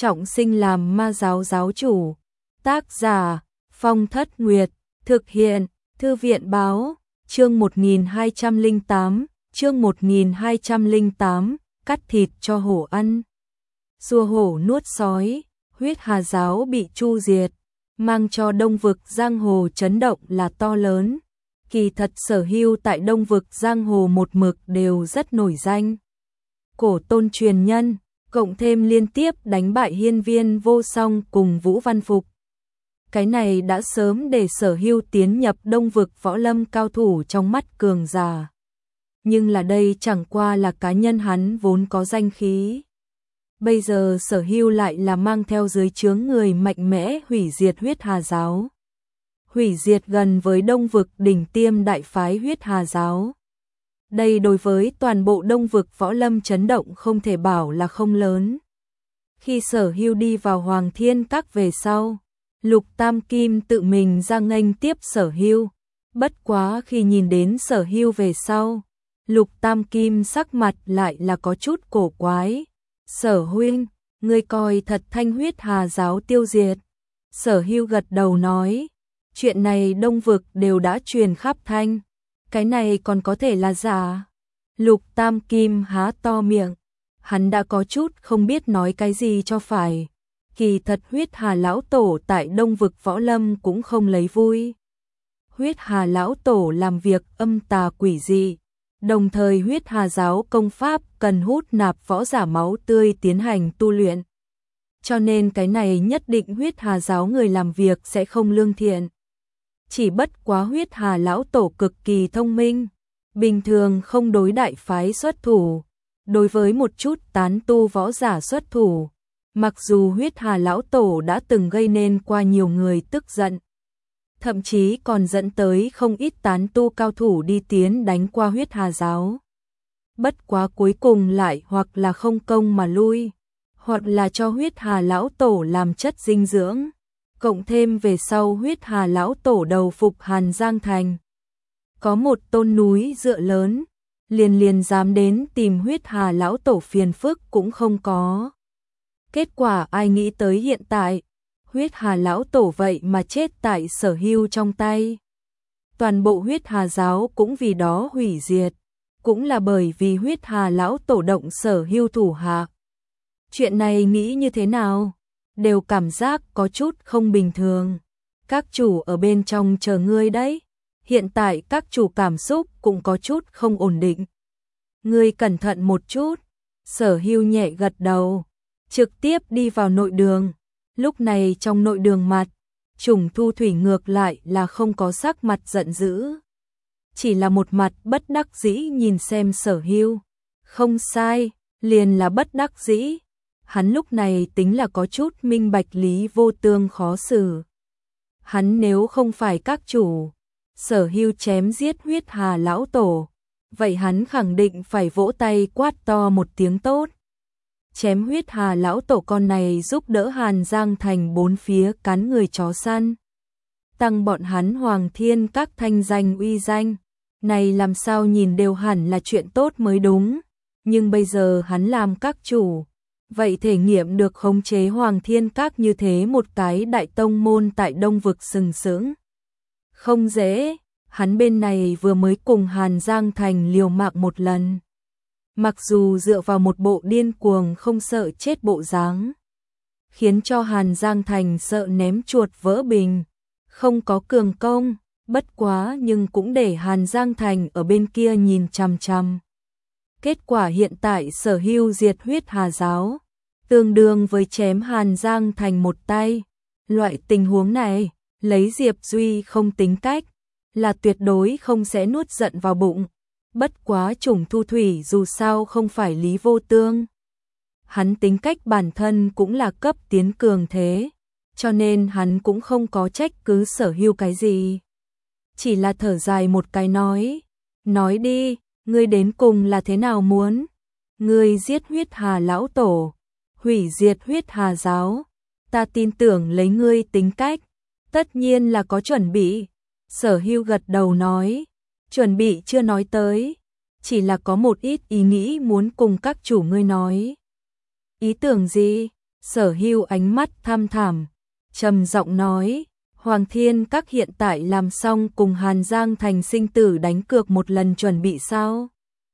trọng sinh làm ma giáo giáo chủ. Tác giả Phong Thất Nguyệt, thực hiện Thư viện báo, chương 1208, chương 1208, cắt thịt cho hổ ăn. Xua hổ nuốt sói, huyết hà giáo bị chu diệt, mang cho Đông vực giang hồ chấn động là to lớn. Kỳ thật Sở Hưu tại Đông vực giang hồ một mực đều rất nổi danh. Cổ tôn truyền nhân, cộng thêm liên tiếp đánh bại hiên viên vô song cùng Vũ Văn Phục. Cái này đã sớm để Sở Hưu tiến nhập Đông vực võ lâm cao thủ trong mắt cường giả. Nhưng là đây chẳng qua là cá nhân hắn vốn có danh khí. Bây giờ Sở Hưu lại là mang theo dưới trướng người mạnh mẽ hủy diệt huyết hà giáo. Hủy diệt gần với Đông vực đỉnh tiêm đại phái huyết hà giáo. Đây đối với toàn bộ Đông vực võ lâm chấn động không thể bảo là không lớn. Khi Sở Hưu đi vào Hoàng Thiên Các về sau, Lục Tam Kim tự mình ra nghênh tiếp Sở Hưu. Bất quá khi nhìn đến Sở Hưu về sau, Lục Tam Kim sắc mặt lại là có chút cổ quái. Sở huynh, ngươi coi thật thanh huyết hà giáo tiêu diệt. Sở Hưu gật đầu nói, chuyện này Đông vực đều đã truyền khắp thanh. Cái này còn có thể là giả. Lục Tam Kim há to miệng, hắn đã có chút không biết nói cái gì cho phải. Kỳ thật huyết hà lão tổ tại Đông vực võ lâm cũng không lấy vui. Huyết hà lão tổ làm việc âm tà quỷ dị, đồng thời huyết hà giáo công pháp cần hút nạp võ giả máu tươi tiến hành tu luyện. Cho nên cái này nhất định huyết hà giáo người làm việc sẽ không lương thiện. Chỉ bất quá huyết hà lão tổ cực kỳ thông minh, bình thường không đối đại phái xuất thủ, đối với một chút tán tu võ giả xuất thủ. Mặc dù huyết hà lão tổ đã từng gây nên qua nhiều người tức giận, thậm chí còn dẫn tới không ít tán tu cao thủ đi tiến đánh qua huyết hà giáo. Bất quá cuối cùng lại hoặc là không công mà lui, hoặc là cho huyết hà lão tổ làm chất dinh dưỡng. Cộng thêm về sau huyết hà lão tổ đầu phục Hàn Giang Thành. Có một tôn núi dựa lớn, liền dám đến tìm huyết hà lão tổ phiền phức cũng không có. Kết quả ai nghĩ tới hiện tại, huyết hà lão tổ vậy mà chết tại Sở Hưu trong tay. Toàn bộ huyết hà giáo cũng vì đó hủy diệt, cũng là bởi vì huyết hà lão tổ động Sở Hưu thủ hạ. Chuyện này nghĩ như thế nào? Đều cảm giác có chút không bình thường. Các chủ ở bên trong chờ ngươi đấy. Hiện tại các chủ cảm xúc cũng có chút không ổn định. Ngươi cẩn thận một chút. Sở Hưu nhẹ gật đầu, trực tiếp đi vào nội đường. Lúc này trong nội đường mặt, Trùng Thu Thủy ngược lại là không có sắc mặt giận dữ. Chỉ là một mặt bất đắc dĩ nhìn xem Sở Hưu. Không sai, liền là bất đắc dĩ. Hắn lúc này tính là có chút minh bạch Lý Vô Tương khó xử. Hắn nếu không phải các chủ, Sở Hưu chém giết huyết hà lão tổ, vậy hắn khẳng định phải vỗ tay quát to một tiếng tốt. Chém huyết hà lão tổ con này giúp đỡ Hàn Giang Thành bốn phía cắn người chó săn. Tăng bọn hắn Hoàng Thiên Các thanh danh uy danh. Này làm sao nhìn đều hẳn là chuyện tốt mới đúng. Nhưng bây giờ hắn làm các chủ, vậy thể nghiệm được khống chế Hoàng Thiên Các như thế một cái đại tông môn tại Đông vực sừng sững. Không dễ, hắn bên này vừa mới cùng Hàn Giang Thành liều mạng một lần. Mặc dù dựa vào một bộ điên cuồng không sợ chết bộ dáng, khiến cho Hàn Giang Thành sợ ném chuột vỡ bình, không có cường công, bất quá nhưng cũng để Hàn Giang Thành ở bên kia nhìn chằm chằm. Kết quả hiện tại Sở Hưu diệt huyết hà giáo, tương đương với chém Hàn Giang Thành một tay. Loại tình huống này, lấy Diệp Duy không tính cách, là tuyệt đối không sẽ nuốt giận vào bụng. Bất quá Trùng Thu Thủy dù sao không phải Lý Vô Tương. Hắn tính cách bản thân cũng là cấp tiến cường thế, cho nên hắn cũng không có trách cứ Sở Hưu cái gì. Chỉ là thở dài một cái nói đi, ngươi đến cùng là thế nào muốn? Ngươi giết huyết hà lão tổ, hủy diệt huyết hà giáo, ta tin tưởng lấy ngươi tính cách, tất nhiên là có chuẩn bị. Sở Hưu gật đầu nói, chuẩn bị chưa nói tới, chỉ là có một ít ý nghĩ muốn cùng các chủ ngươi nói. Ý tưởng gì? Sở Hưu ánh mắt tham thẳm, trầm giọng nói, Hoàng Thiên Các hiện tại làm xong cùng Hàn Giang Thành sinh tử đánh cược một lần chuẩn bị sao?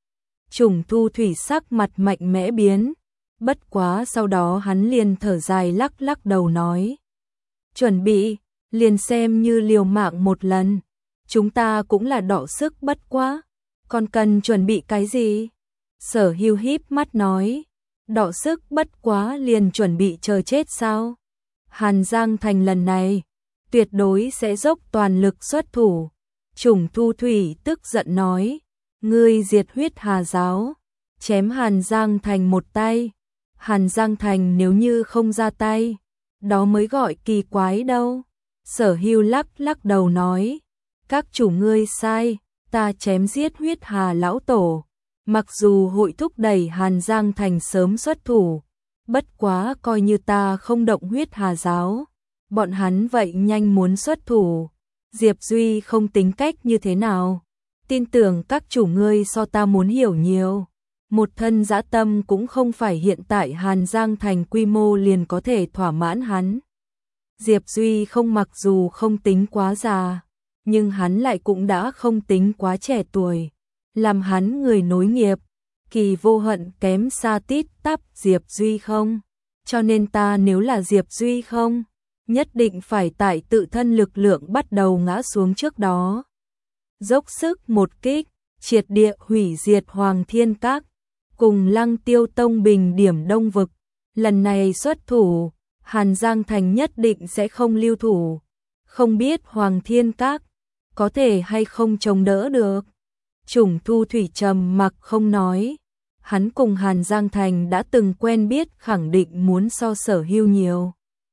Trùng Thu Thủy sắc mặt mạnh mẽ biến, bất quá sau đó hắn liền thở dài lắc lắc đầu nói. Chuẩn bị, liền xem như liều mạng một lần, chúng ta cũng là đọ sức bất quá, còn cần chuẩn bị cái gì? Sở Hưu híp mắt nói, đọ sức bất quá liền chuẩn bị chờ chết sao? Hàn Giang Thành lần này, tuyệt đối sẽ dốc toàn lực xuất thủ. Trùng Thu Thủy tức giận nói, ngươi diệt huyết Hà giáo, chém Hàn Giang Thành một tay. Hàn Giang Thành nếu như không ra tay, đó mới gọi kỳ quái đâu. Sở Hưu lắc lắc đầu nói, các chủ ngươi sai, ta chém giết huyết Hà lão tổ. Mặc dù hội thúc đẩy Hàn Giang Thành sớm xuất thủ, bất quá coi như ta không động huyết Hà giáo, bọn hắn vậy nhanh muốn xuất thủ. Diệp Duy không tính cách như thế nào, tin tưởng các chủ ngươi so ta muốn hiểu nhiều. Một thân dã tâm cũng không phải hiện tại Hàn Giang Thành quy mô liền có thể thỏa mãn hắn. Diệp Duy không mặc dù không tính quá già, nhưng hắn lại cũng đã không tính quá trẻ tuổi. Làm hắn người nối nghiệp, Kỳ Vô Hận kém xa tít tắp Diệp Duy không? Cho nên ta nếu là Diệp Duy không, nhất định phải tại tự thân lực lượng bắt đầu ngã xuống trước đó. Dốc sức một kích, triệt địa hủy diệt Hoàng Thiên Các, cùng Lăng Tiêu Tông bình điểm Đông Vực. Lần này xuất thủ, Hàn Giang Thành nhất định sẽ không lưu thủ. Không biết Hoàng Thiên Các có thể hay không chống đỡ được. Trùng Thu Thủy trầm mặc không nói. Hắn cùng Hàn Giang Thành đã từng quen biết, khẳng định muốn so Sở Hưu nhiều.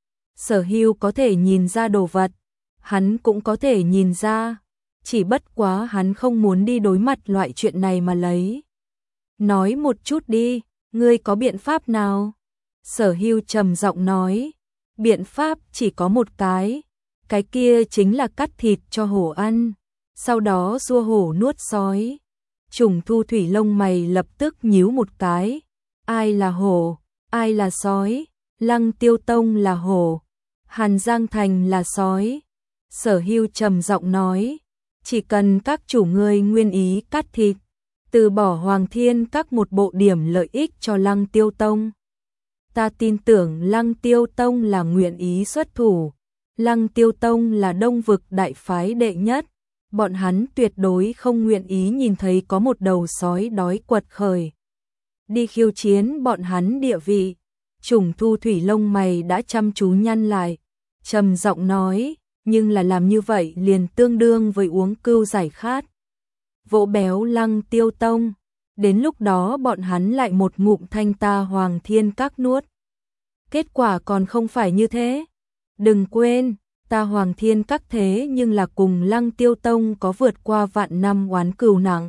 Sở Hưu có thể nhìn ra đồ vật, hắn cũng có thể nhìn ra, chỉ bất quá hắn không muốn đi đối mặt loại chuyện này mà lấy. Nói một chút đi, ngươi có biện pháp nào? Sở Hưu trầm giọng nói, biện pháp chỉ có một cái kia chính là cắt thịt cho hổ ăn, sau đó xua hổ nuốt sói. Trùng Thu Thủy lông mày lập tức nhíu một cái, ai là hổ, ai là sói? Lăng Tiêu Tông là hổ, Hàn Giang Thành là sói. Sở Hưu trầm giọng nói, chỉ cần các chủ ngươi nguyên ý cắt thịt, từ bỏ Hoàng Thiên Các một bộ điểm lợi ích cho Lăng Tiêu Tông. Ta tin tưởng Lăng Tiêu Tông là nguyện ý xuất thủ. Lăng Tiêu Tông là Đông Vực đại phái đệ nhất, bọn hắn tuyệt đối không nguyện ý nhìn thấy có một đầu sói đói quật khởi đi khiêu chiến bọn hắn địa vị. Trùng Thu Thủy lông mày đã chăm chú nhăn lại, trầm giọng nói, nhưng là làm như vậy liền tương đương với uống cưu giải khát, vỗ béo Lăng Tiêu Tông, đến lúc đó bọn hắn lại một ngụm thanh ta Hoàng Thiên Các nuốt. Kết quả còn không phải như thế. Đừng quên, ta Hoàng Thiên Các thế nhưng là cùng Lăng Tiêu Tông có vượt qua vạn năm oán cừu nặng.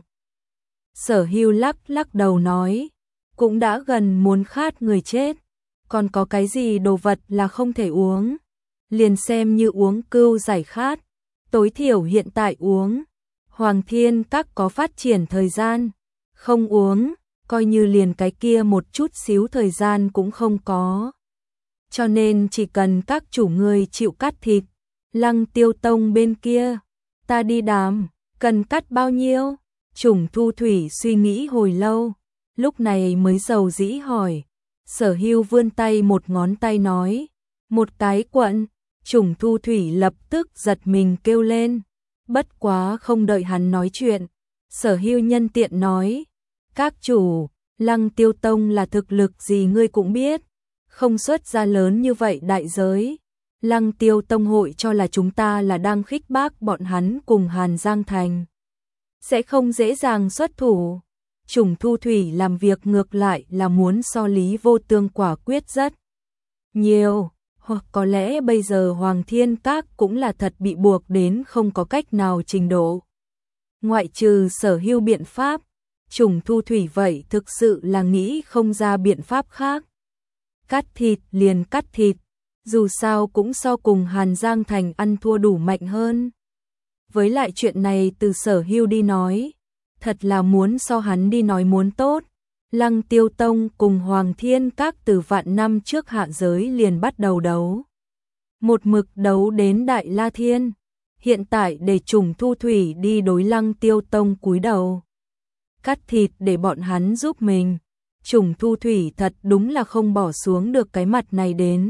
Sở Hưu lắc lắc đầu nói, cũng đã gần muốn khát người chết, còn có cái gì đồ vật là không thể uống, liền xem như uống cưu giải khát, tối thiểu hiện tại uống. Hoàng Thiên Các có phát triển thời gian, không uống, coi như liền cái kia một chút xíu thời gian cũng không có. Cho nên chỉ cần các chủ ngươi chịu cắt thịt, Lăng Tiêu Tông bên kia, ta đi đàm, cần cắt bao nhiêu? Trùng Thu Thủy suy nghĩ hồi lâu, lúc này mới dầu dĩ hỏi. Sở Hưu vươn tay một ngón tay nói, một cái quận. Trùng Thu Thủy lập tức giật mình kêu lên, bất quá không đợi hắn nói chuyện, Sở Hưu nhân tiện nói, các chủ, Lăng Tiêu Tông là thực lực gì ngươi cũng biết, không xuất ra lớn như vậy đại giới. Lăng Tiêu Tông hội cho là chúng ta là đang khích bác bọn hắn cùng Hàn Giang Thành, sẽ không dễ dàng xuất thủ. Trùng Thu Thủy làm việc ngược lại là muốn so Lý Vô Tương quả quyết rất nhiều, hoặc có lẽ bây giờ Hoàng Thiên Các cũng là thật bị buộc đến không có cách nào trình độ. Ngoại trừ Sở Hưu biện pháp, Trùng Thu Thủy vậy thực sự là nghĩ không ra biện pháp khác. Cắt thịt liền cắt thịt, dù sao cũng so cùng Hàn Giang Thành ăn thua đủ mạnh hơn. Với lại chuyện này từ Sở Hưu đi nói, thật là muốn so hắn đi nói muốn tốt, Lăng Tiêu Tông cùng Hoàng Thiên Các từ vạn năm trước hạ giới liền bắt đầu đấu. Một mực đấu đến Đại La Thiên. Hiện tại để Trùng Thu Thủy đi đối Lăng Tiêu Tông cúi đầu. Cắt thịt để bọn hắn giúp mình. Trùng Thu Thủy thật đúng là không bỏ xuống được cái mặt này đến.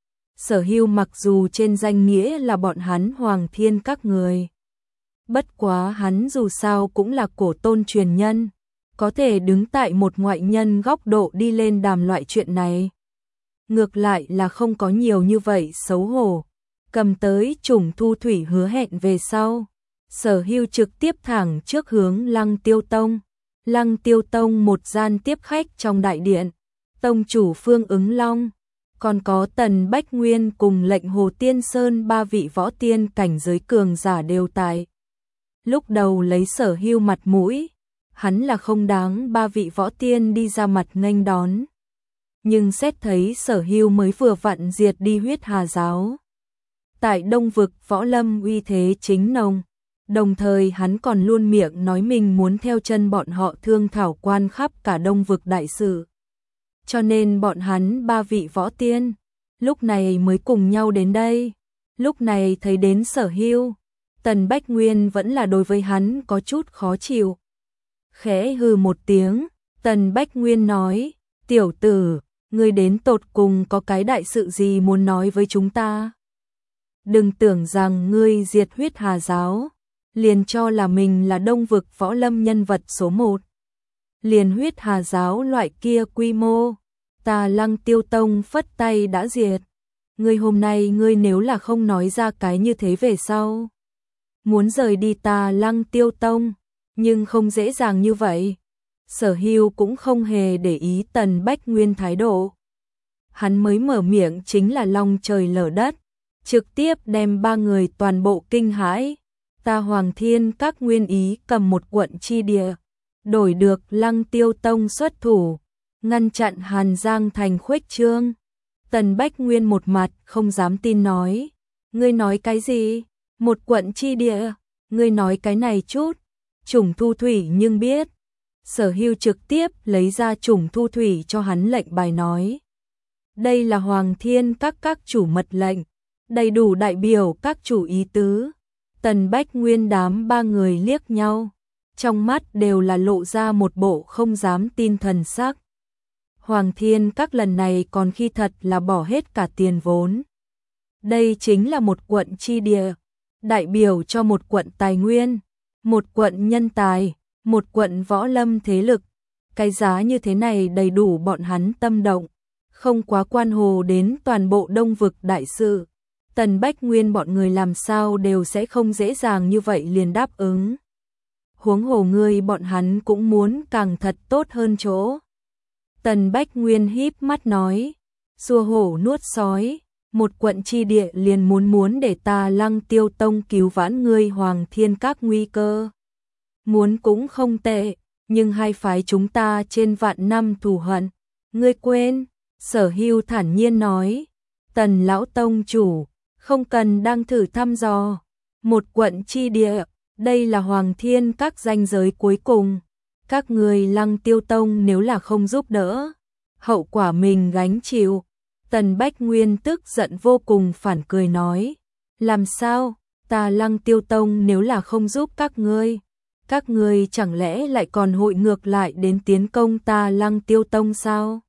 Sở Hưu mặc dù trên danh nghĩa là bọn hắn Hoàng Thiên Các người. Bất quá hắn dù sao cũng là cổ tôn truyền nhân. Có thể đứng tại một ngoại nhân góc độ đi lên đàm loại chuyện này. Ngược lại là không có nhiều như vậy xấu hổ. Cầm tới Trùng Thu Thủy hứa hẹn về sau. Sở Hưu trực tiếp thẳng trước hướng Lăng Tiêu Tông. Lăng Tiêu Tông một gian tiếp khách trong đại điện. Tông chủ Phương Ứng Long. Còn có Tần Bách Nguyên cùng lệnh Hồ Tiên Sơn ba vị võ tiên cảnh giới cường giả đều tại. Lúc đầu lấy Sở Hưu mặt mũi. Hắn là không đáng ba vị võ tiên đi ra mặt nghênh đón. Nhưng xét thấy Sở Hưu mới vừa vặn diệt đi Huyết Hà giáo. Tại Đông Vực võ lâm uy thế chính nồng. Đồng thời hắn còn luôn miệng nói mình muốn theo chân bọn họ thương thảo quan khắp cả Đông Vực đại sự. Cho nên bọn hắn ba vị võ tiên, lúc này mới cùng nhau đến đây. Lúc này thấy đến Sở Hưu, Tần Bách Nguyên vẫn là đối với hắn có chút khó chịu. Khẽ hừ một tiếng, Tần Bách Nguyên nói, tiểu tử, ngươi đến tột cùng có cái đại sự gì muốn nói với chúng ta? Đừng tưởng rằng ngươi diệt Huyết Hà giáo, liền cho là mình là Đông Vực võ lâm nhân vật số 1. Liền Huyết Hà giáo loại kia quy mô, ta Lăng Tiêu Tông phất tay đã diệt. Ngươi hôm nay ngươi nếu là không nói ra cái như thế về sau, muốn rời đi ta Lăng Tiêu Tông, nhưng không dễ dàng như vậy. Sở Hưu cũng không hề để ý Tần Bách Nguyên thái độ. Hắn mới mở miệng chính là long trời lở đất, trực tiếp đem ba người toàn bộ kinh hãi. Ta Hoàng Thiên Các nguyên ý cầm một quận chi địa, đổi được Lăng Tiêu Tông xuất thủ, ngăn chặn Hàn Giang thành khuếch trương. Tần Bách Nguyên một mặt không dám tin nói, ngươi nói cái gì? Một quận chi địa, ngươi nói cái này chút, Trùng Thu Thủy nhưng biết. Sở Hưu trực tiếp lấy ra Trùng Thu Thủy cho hắn lệnh bài nói. Đây là Hoàng Thiên các chủ mật lệnh, đầy đủ đại biểu các chủ ý tứ. Tần Bách Nguyên đám ba người liếc nhau, trong mắt đều là lộ ra một bộ không dám tin thần sắc. Hoàng Thiên Các lần này còn khi thật là bỏ hết cả tiền vốn. Đây chính là một quận chi địa, đại biểu cho một quận tài nguyên, một quận nhân tài, một quận võ lâm thế lực. Cái giá như thế này đầy đủ bọn hắn tâm động, không quá quan hồ đến toàn bộ Đông Vực đại sự. Tần Bách Nguyên bọn người làm sao đều sẽ không dễ dàng như vậy liền đáp ứng. Huống hồ ngươi bọn hắn cũng muốn càng thật tốt hơn chỗ. Tần Bách Nguyên híp mắt nói, xua hổ nuốt sói, một quận chi địa liền muốn để ta Lăng Tiêu Tông cứu vãn ngươi Hoàng Thiên Các nguy cơ. Muốn cũng không tệ, nhưng hai phái chúng ta trên vạn năm thù hận, ngươi quên. Sở Hưu thản nhiên nói, Tần lão tông chủ, không cần đang thử thăm dò. Một quận chi địa, đây là Hoàng Thiên Các ranh giới cuối cùng. Các người Lăng Tiêu Tông nếu là không giúp đỡ, hậu quả mình gánh chịu. Tần Bách Nguyên tức giận vô cùng phản cười nói, làm sao, ta Lăng Tiêu Tông nếu là không giúp các ngươi chẳng lẽ lại còn hội ngược lại đến tiến công ta Lăng Tiêu Tông sao?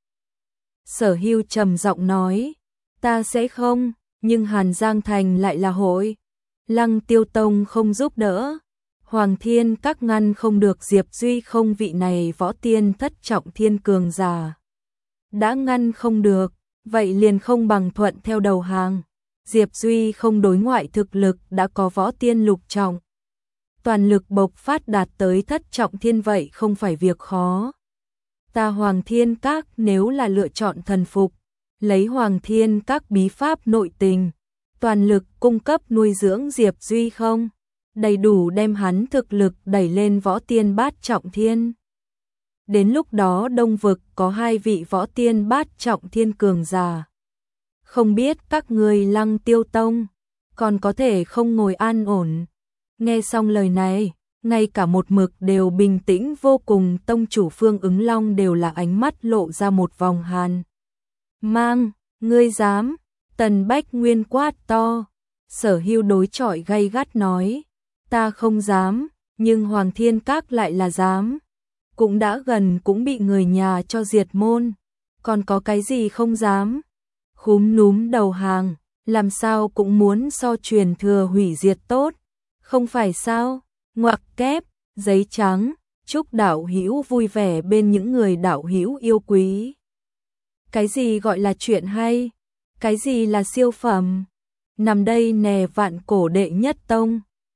Sở Hưu trầm giọng nói, ta sẽ không, nhưng Hàn Giang Thành lại là hội. Lăng Tiêu Tông không giúp đỡ, Hoàng Thiên Các ngăn không được Diệp Duy không vị này võ tiên thất trọng thiên cường giả. Đã ngăn không được, vậy liền không bằng thuận theo đầu hàng. Diệp Duy không đối ngoại thực lực đã có võ tiên lục trọng. Toàn lực bộc phát đạt tới thất trọng thiên vậy không phải việc khó. Ta Hoàng Thiên Các nếu là lựa chọn thần phục, lấy Hoàng Thiên Các bí pháp nội tình, toàn lực cung cấp nuôi dưỡng Diệp Duy không, đầy đủ đem hắn thực lực đẩy lên võ tiên bát trọng thiên. Đến lúc đó Đông Vực có 2 vị võ tiên bát trọng thiên cường giả. Không biết các người Lăng Tiêu Tông còn có thể không ngồi an ổn. Nghe xong lời này, ngay cả một mực đều bình tĩnh vô cùng tông chủ Phương Ứng Long đều là ánh mắt lộ ra một vòng hàn. Mang, ngươi dám? Tần Bách Nguyên quát to. Sở Hưu đối chọi gay gắt nói, ta không dám, nhưng Hoàng Thiên Các lại là dám. Cũng đã gần cũng bị người nhà cho diệt môn, còn có cái gì không dám? Khúm núm đầu hàng, làm sao cũng muốn so truyền thừa hủy diệt tốt, không phải sao? Ngoặc kép, giấy trắng, chúc đạo hữu vui vẻ bên những người đạo hữu yêu quý. Cái gì gọi là chuyện hay? Cái gì là siêu phẩm? Nằm đây nè vạn cổ đệ nhất tông.